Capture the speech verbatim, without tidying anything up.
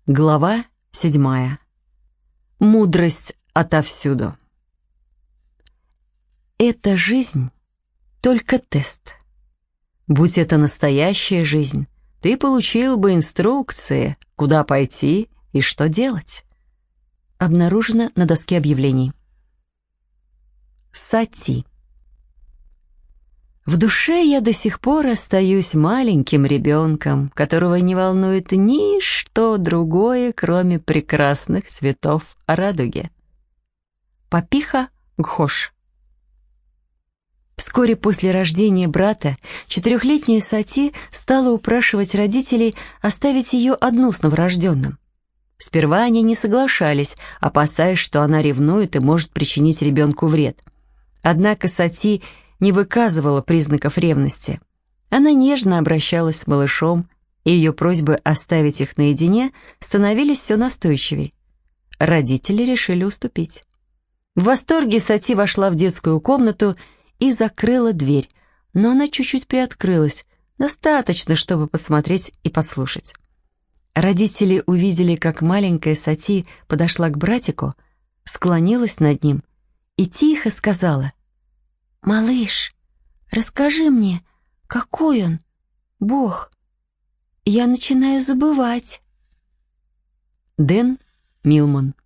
Глава седьмая. Мудрость отовсюду. Эта жизнь — только тест. Будь это настоящая жизнь, ты получил бы инструкции, куда пойти и что делать. Обнаружено на доске объявлений. Сати. В душе я до сих пор остаюсь маленьким ребенком, которого не волнует ничто другое, кроме прекрасных цветов радуги. Папиха Гхош. Вскоре после рождения брата четырехлетняя Сати стала упрашивать родителей оставить ее одну с новорожденным. Сперва они не соглашались, опасаясь, что она ревнует и может причинить ребенку вред. Однако Сати не выказывала признаков ревности. Она нежно обращалась с малышом, и ее просьбы оставить их наедине становились все настойчивей. Родители решили уступить. В восторге Сати вошла в детскую комнату и закрыла дверь, но она чуть-чуть приоткрылась, достаточно, чтобы посмотреть и подслушать. Родители увидели, как маленькая Сати подошла к братику, склонилась над ним и тихо сказала: «Малыш, расскажи мне, какой он, Бог? Я начинаю забывать». Дэн Милман.